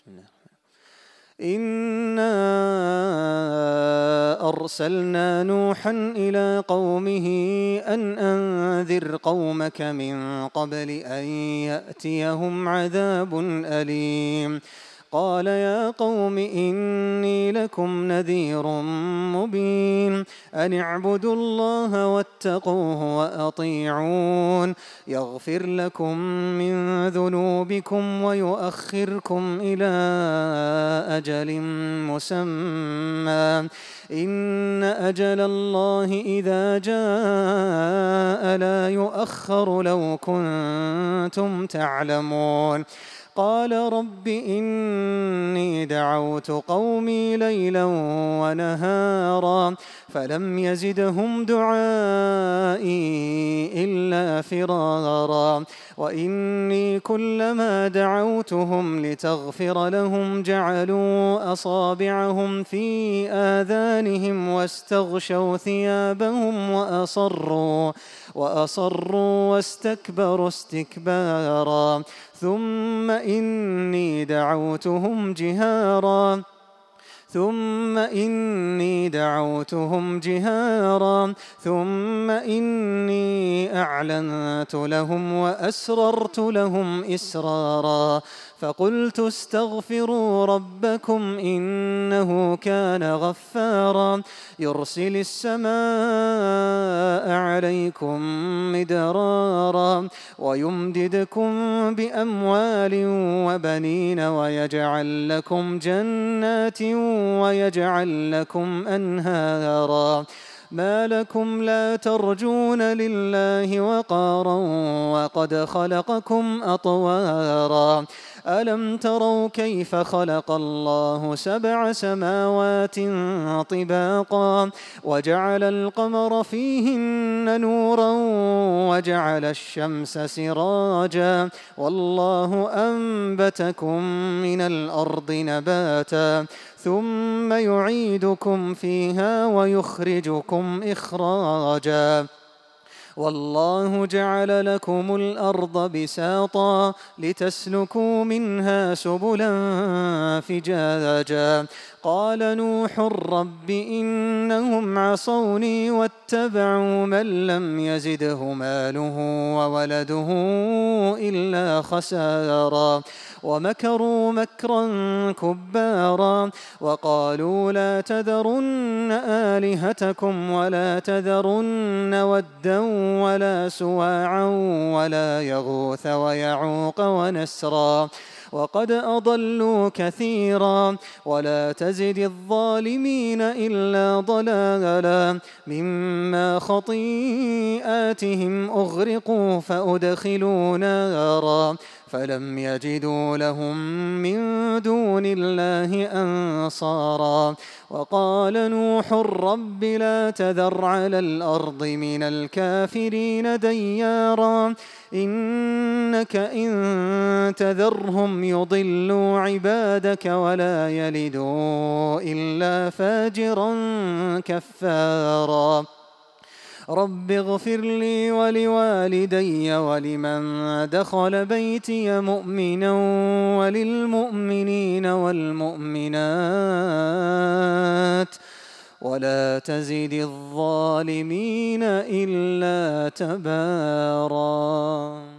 بسم الله. إنا أرسلنا نوحا إلى قومه أن أنذر قومك من قبل أن يأتيهم عذاب أليم. قال يا قوم إني لكم نذير مبين أن اعبدوا الله واتقوه وأطيعون يغفر لكم من ذنوبكم ويؤخركم إلى أجل مسمى إن أجل الله إذا جاء لا يؤخر لو كنتم تعلمون. قال رب إني دعوت قومي ليلا ونهارا فلم يزدهم دعائي إلا فرارا وإني كلما دعوتهم لتغفر لهم جعلوا أصابعهم في آذانهم واستغشوا ثيابهم وأصروا واستكبروا استكبارا ثم إني دعوتهم جهارا ثم إني أعلنت لهم وأسررت لهم إسرارا فقلت استغفروا ربكم إنه كان غفارا يرسل السماء عليكم مدرارا ويمددكم بأموال وبنين ويجعل لكم جنات ويجعل لكم أنهارا ما لكم لا ترجون لله وقارا وقد خلقكم أطوارا ألم تروا كيف خلق الله 7 سماوات طباقا وجعل القمر فيهن نورا وجعل الشمس سراجا والله أنبتكم من الأرض نباتا ثم يعيدكم فيها ويخرجكم إخراجا والله جعل لكم الأرض بساطا لتسلكوا منها سبلا فجاجا قال نوح رب إنهم عصوني واتبعوا من لم يزده ماله وولده إلا خسارا ومكروا مكرا كبارا وقالوا لا تذرن آلهتكم ولا تذرن ودا ولا سواعا ولا يغوث ويعوق ونسرا وقد أضلوا كثيرا ولا تزد الظالمين إلا ضلالا مما خطيئاتهم أغرقوا فأدخلوا نارا فلم يجدوا لهم من دون الله أنصارا وقال نوح رب لا تذر على الأرض من الكافرين ديارا إنك إن تذرهم يضلوا عبادك ولا يلدوا إلا فاجرا كفارا رب اغفر لي ولوالدي ولمن دخل بيتي مؤمنا وللمؤمنين والمؤمنات ولا تزد الظالمين إلا تبارا.